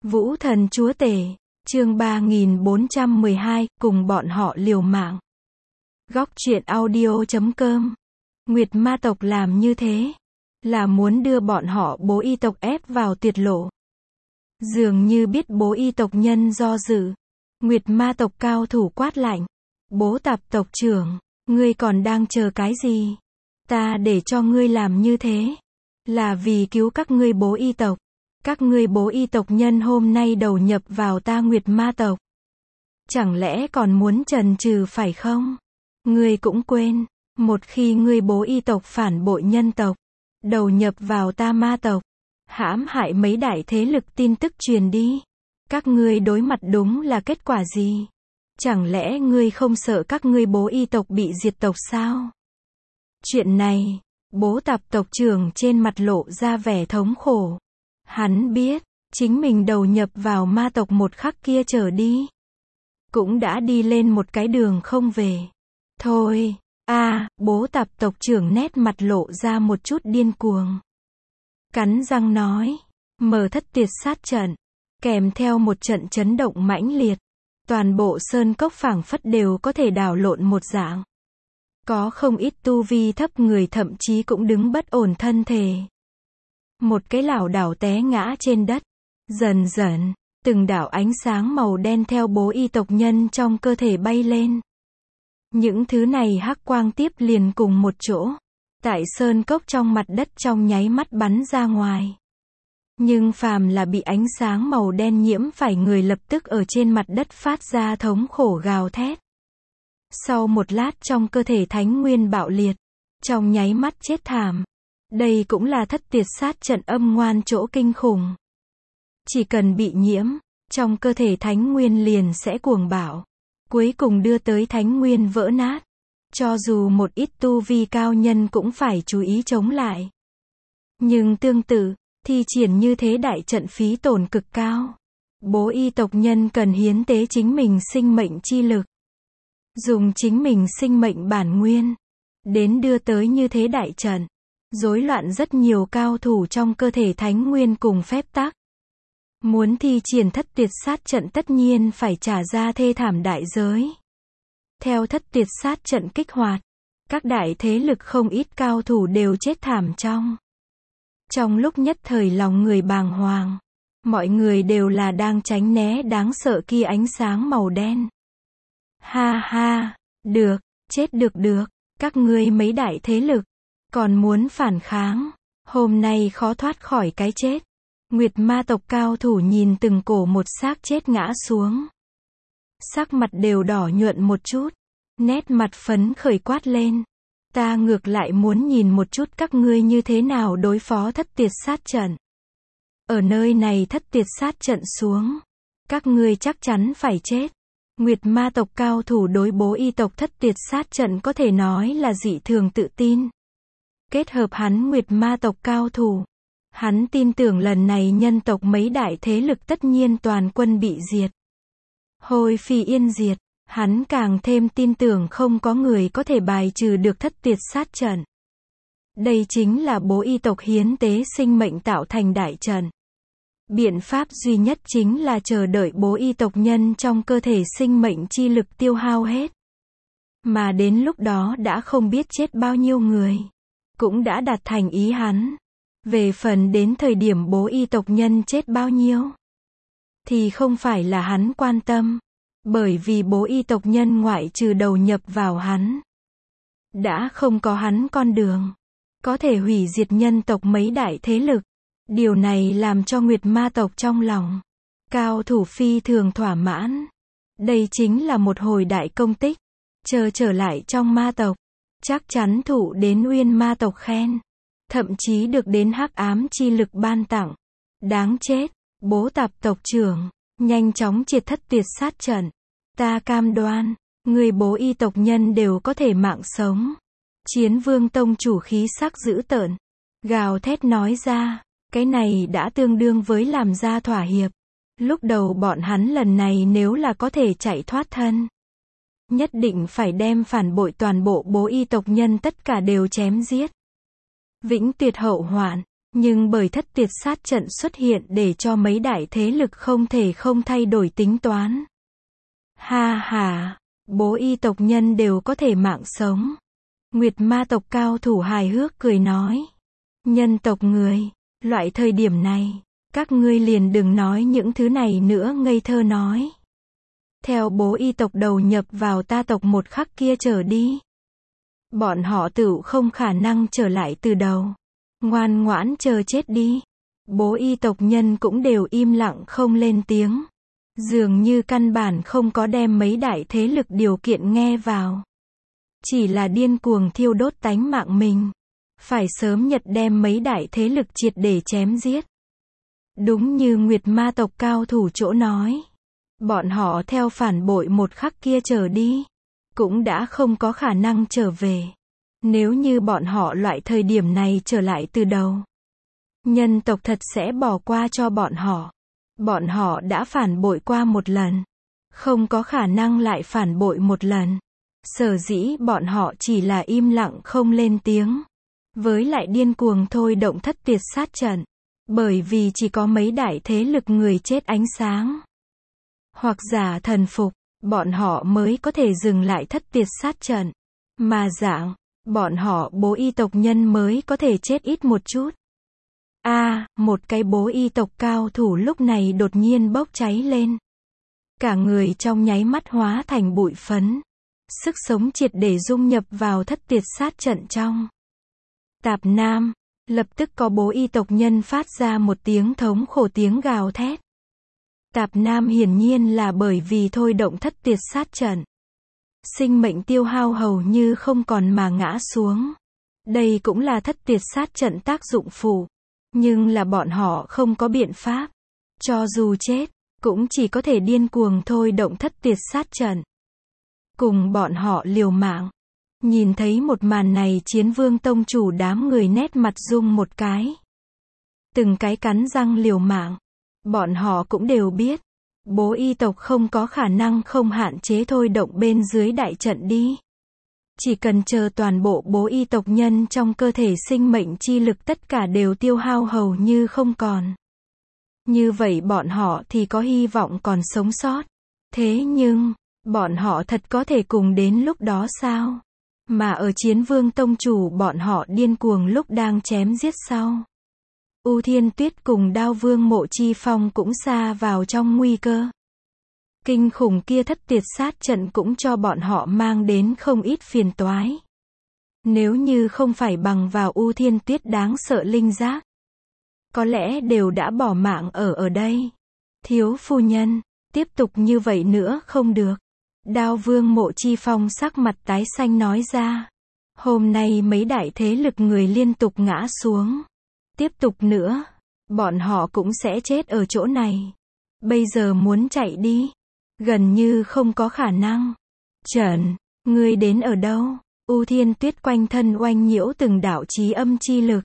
Vũ thần chúa tể, chương 3412, cùng bọn họ liều mạng. Góc truyện audio.com. Nguyệt ma tộc làm như thế, là muốn đưa bọn họ bố y tộc ép vào tuyệt lộ. Dường như biết bố y tộc nhân do dự. Nguyệt ma tộc cao thủ quát lạnh. Bố tạp tộc trưởng, ngươi còn đang chờ cái gì? Ta để cho ngươi làm như thế, là vì cứu các ngươi bố y tộc. Các ngươi bố y tộc nhân hôm nay đầu nhập vào ta Nguyệt ma tộc. Chẳng lẽ còn muốn trần trừ phải không? Ngươi cũng quên, một khi ngươi bố y tộc phản bội nhân tộc, đầu nhập vào ta ma tộc, hãm hại mấy đại thế lực tin tức truyền đi. Các ngươi đối mặt đúng là kết quả gì? Chẳng lẽ ngươi không sợ các ngươi bố y tộc bị diệt tộc sao? Chuyện này, bố tạp tộc trưởng trên mặt lộ ra vẻ thống khổ. Hắn biết, chính mình đầu nhập vào ma tộc một khắc kia trở đi, cũng đã đi lên một cái đường không về. Thôi, bố tạp tộc trưởng nét mặt lộ ra một chút điên cuồng. Cắn răng nói, mở thất tuyệt sát trận, kèm theo một trận chấn động mãnh liệt. Toàn bộ sơn cốc phảng phất đều có thể đảo lộn một dạng. Có không ít tu vi thấp người thậm chí cũng đứng bất ổn thân thể. Một cái lảo đảo té ngã trên đất. Dần dần, từng đạo ánh sáng màu đen theo bố y tộc nhân trong cơ thể bay lên. Những thứ này hắc quang tiếp liền cùng một chỗ. Tại sơn cốc trong mặt đất trong nháy mắt bắn ra ngoài. Nhưng phàm là bị ánh sáng màu đen nhiễm phải người lập tức ở trên mặt đất phát ra thống khổ gào thét. Sau một lát trong cơ thể thánh nguyên bạo liệt. Trong nháy mắt chết thảm. Đây cũng là thất tuyệt sát trận âm ngoan chỗ kinh khủng. Chỉ cần bị nhiễm, trong cơ thể thánh nguyên liền sẽ cuồng bạo. Cuối cùng đưa tới thánh nguyên vỡ nát. Cho dù một ít tu vi cao nhân cũng phải chú ý chống lại. Nhưng tương tự, thi triển như thế đại trận phí tổn cực cao. Bố y tộc nhân cần hiến tế chính mình sinh mệnh chi lực. Dùng chính mình sinh mệnh bản nguyên. Đến đưa tới như thế đại trận. Rối loạn rất nhiều cao thủ trong cơ thể thánh nguyên cùng phép tắc. Muốn thi triển thất tuyệt sát trận tất nhiên phải trả ra thê thảm đại giới. Theo thất tuyệt sát trận kích hoạt, các đại thế lực không ít cao thủ đều chết thảm trong lúc nhất thời lòng người bàng hoàng. Mọi người đều là đang tránh né đáng sợ kia ánh sáng màu đen. Ha ha, được, chết được, các ngươi mấy đại thế lực, còn muốn phản kháng, hôm nay khó thoát khỏi cái chết. Nguyệt ma tộc cao thủ nhìn từng cổ một xác chết ngã xuống. Sắc mặt đều đỏ nhuận một chút, nét mặt phấn khởi quát lên. Ta ngược lại muốn nhìn một chút các ngươi như thế nào đối phó thất tuyệt sát trận. Ở nơi này thất tuyệt sát trận xuống, các ngươi chắc chắn phải chết. Nguyệt ma tộc cao thủ đối bố y tộc thất tuyệt sát trận có thể nói là dị thường tự tin. Kết hợp hắn Nguyệt ma tộc cao thủ, hắn tin tưởng lần này nhân tộc mấy đại thế lực tất nhiên toàn quân bị diệt. Hồi phi yên diệt, hắn càng thêm tin tưởng không có người có thể bài trừ được thất tuyệt sát trận. Đây chính là bố y tộc hiến tế sinh mệnh tạo thành đại trận. Biện pháp duy nhất chính là chờ đợi bố y tộc nhân trong cơ thể sinh mệnh chi lực tiêu hao hết. Mà đến lúc đó đã không biết chết bao nhiêu người. Cũng đã đạt thành ý hắn. Về phần đến thời điểm bố y tộc nhân chết bao nhiêu, thì không phải là hắn quan tâm. Bởi vì bố y tộc nhân ngoại trừ đầu nhập vào hắn, đã không có hắn con đường có thể hủy diệt nhân tộc mấy đại thế lực. Điều này làm cho Nguyệt ma tộc trong lòng cao thủ phi thường thỏa mãn. Đây chính là một hồi đại công tích. Trở lại trong ma tộc, chắc chắn thụ đến Uyên ma tộc khen. Thậm chí được đến hắc ám chi lực ban tặng. Đáng chết, bố tạp tộc trưởng, nhanh chóng triệt thất tuyệt sát trận. Ta cam đoan, người bố y tộc nhân đều có thể mạng sống. Chiến vương tông chủ khí sắc dữ tợn, gào thét nói ra, cái này đã tương đương với làm ra thỏa hiệp. Lúc đầu bọn hắn lần này nếu là có thể chạy thoát thân, nhất định phải đem phản bội toàn bộ bố y tộc nhân tất cả đều chém giết. Vĩnh tuyệt hậu hoạn, Nhưng bởi thất tiệt sát trận xuất hiện để cho mấy đại thế lực không thể không thay đổi tính toán. Ha ha, bố y tộc nhân đều có thể mạng sống. Nguyệt ma tộc cao thủ hài hước cười nói. Nhân tộc người, loại thời điểm này, các ngươi liền đừng nói những thứ này nữa ngây thơ nói. Theo bố y tộc đầu nhập vào ta tộc một khắc kia trở đi. Bọn họ tự không khả năng trở lại từ đầu. Ngoan ngoãn chờ chết đi. Bố y tộc nhân cũng đều im lặng không lên tiếng. Dường như căn bản không có đem mấy đại thế lực điều kiện nghe vào. Chỉ là điên cuồng thiêu đốt tánh mạng mình. Phải sớm nhật đem mấy đại thế lực triệt để chém giết. Đúng như Nguyệt ma tộc cao thủ chỗ nói. Bọn họ theo phản bội một khắc kia trở đi. Cũng đã không có khả năng trở về. Nếu như bọn họ loại thời điểm này trở lại từ đầu. Nhân tộc thật sẽ bỏ qua cho bọn họ. Bọn họ đã phản bội qua một lần. Không có khả năng lại phản bội một lần. Sở dĩ bọn họ chỉ là im lặng không lên tiếng. Với lại điên cuồng thôi động thất tiệt sát trận. Bởi vì chỉ có mấy đại thế lực người chết ánh sáng. Hoặc giả thần phục, bọn họ mới có thể dừng lại thất tiệt sát trận. Mà dạng, bọn họ bố y tộc nhân mới có thể chết ít một chút. Một cái bố y tộc cao thủ lúc này đột nhiên bốc cháy lên. Cả người trong nháy mắt hóa thành bụi phấn. Sức sống triệt để dung nhập vào thất tiệt sát trận trong. Tạp Nam, lập tức có bố y tộc nhân phát ra một tiếng thống khổ tiếng gào thét. Tạp Nam hiển nhiên là bởi vì thôi động thất tiệt sát trận. Sinh mệnh tiêu hao hầu như không còn mà ngã xuống. Đây cũng là thất tiệt sát trận tác dụng phụ. Nhưng là bọn họ không có biện pháp. Cho dù chết, cũng chỉ có thể điên cuồng thôi động thất tiệt sát trận. Cùng bọn họ liều mạng. Nhìn thấy một màn này Chiến Vương tông chủ đám người nét mặt rung một cái. Từng cái cắn răng liều mạng. Bọn họ cũng đều biết. Bố y tộc không có khả năng không hạn chế thôi động bên dưới đại trận đi. Chỉ cần chờ toàn bộ bố y tộc nhân trong cơ thể sinh mệnh chi lực tất cả đều tiêu hao hầu như không còn. Như vậy bọn họ thì có hy vọng còn sống sót. Thế nhưng, bọn họ thật có thể cùng đến lúc đó sao? Mà ở Chiến Vương tông chủ bọn họ điên cuồng lúc đang chém giết sau. U Thiên Tuyết cùng Đao Vương Mộ Chi Phong cũng xa vào trong nguy cơ. Kinh khủng kia thất tiệt sát trận cũng cho bọn họ mang đến không ít phiền toái. Nếu như không phải bằng vào U Thiên Tuyết đáng sợ linh giác, có lẽ đều đã bỏ mạng ở đây. Thiếu phu nhân, tiếp tục như vậy nữa không được. Đao Vương Mộ Chi Phong sắc mặt tái xanh nói ra. Hôm nay mấy đại thế lực người liên tục ngã xuống. Tiếp tục nữa, bọn họ cũng sẽ chết ở chỗ này. Bây giờ muốn chạy đi, gần như không có khả năng. Trần, ngươi đến ở đâu? U Thiên Tuyết quanh thân oanh nhiễu từng đạo chí âm chi lực.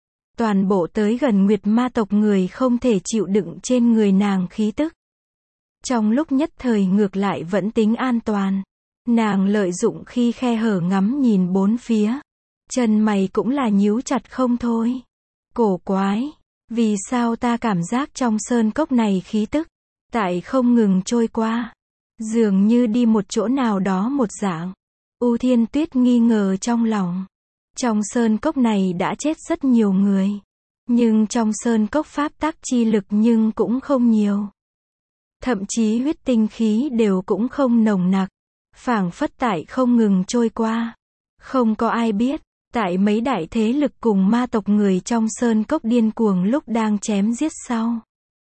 Toàn bộ tới gần Nguyệt ma tộc người không thể chịu đựng trên người nàng khí tức. Trong lúc nhất thời ngược lại vẫn tính an toàn. Nàng lợi dụng khi khe hở ngắm nhìn bốn phía. Chân mày cũng là nhíu chặt không thôi. Cổ quái, vì sao ta cảm giác trong sơn cốc này khí tức tại không ngừng trôi qua, dường như đi một chỗ nào đó một dạng. U Thiên Tuyết nghi ngờ trong lòng. Trong sơn cốc này đã chết rất nhiều người, nhưng trong sơn cốc pháp tắc chi lực nhưng cũng không nhiều. Thậm chí huyết tinh khí đều cũng không nồng nặc, phảng phất tại không ngừng trôi qua. Không có ai biết, tại mấy đại thế lực cùng ma tộc người trong sơn cốc điên cuồng lúc đang chém giết sau.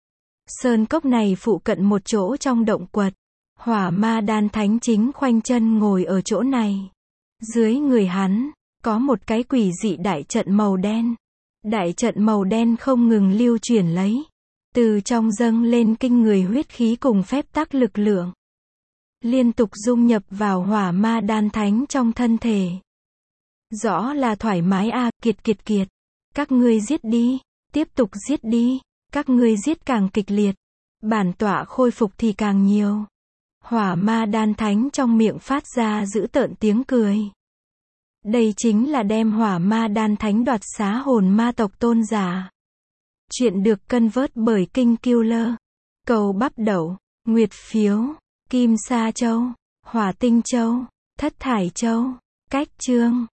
Sơn cốc này phụ cận một chỗ trong động quật. Hỏa ma đan thánh chính khoanh chân ngồi ở chỗ này. Dưới người hắn, có một cái quỷ dị đại trận màu đen. Đại trận màu đen không ngừng lưu chuyển lấy. Từ trong dâng lên kinh người huyết khí cùng phép tắc lực lượng. Liên tục dung nhập vào hỏa ma đan thánh trong thân thể. Rõ là thoải mái kiệt. Các ngươi giết đi, tiếp tục giết đi, các ngươi giết càng kịch liệt. Bản tọa khôi phục thì càng nhiều. Hỏa ma đan thánh trong miệng phát ra dữ tợn tiếng cười. Đây chính là đem hỏa ma đan thánh đoạt xá hồn ma tộc tôn giả. Chuyện được cân vớt bởi King Killer. Cầu bắp đậu, nguyệt phiếu, kim sa châu, hỏa tinh châu, thất thải châu. Cách chương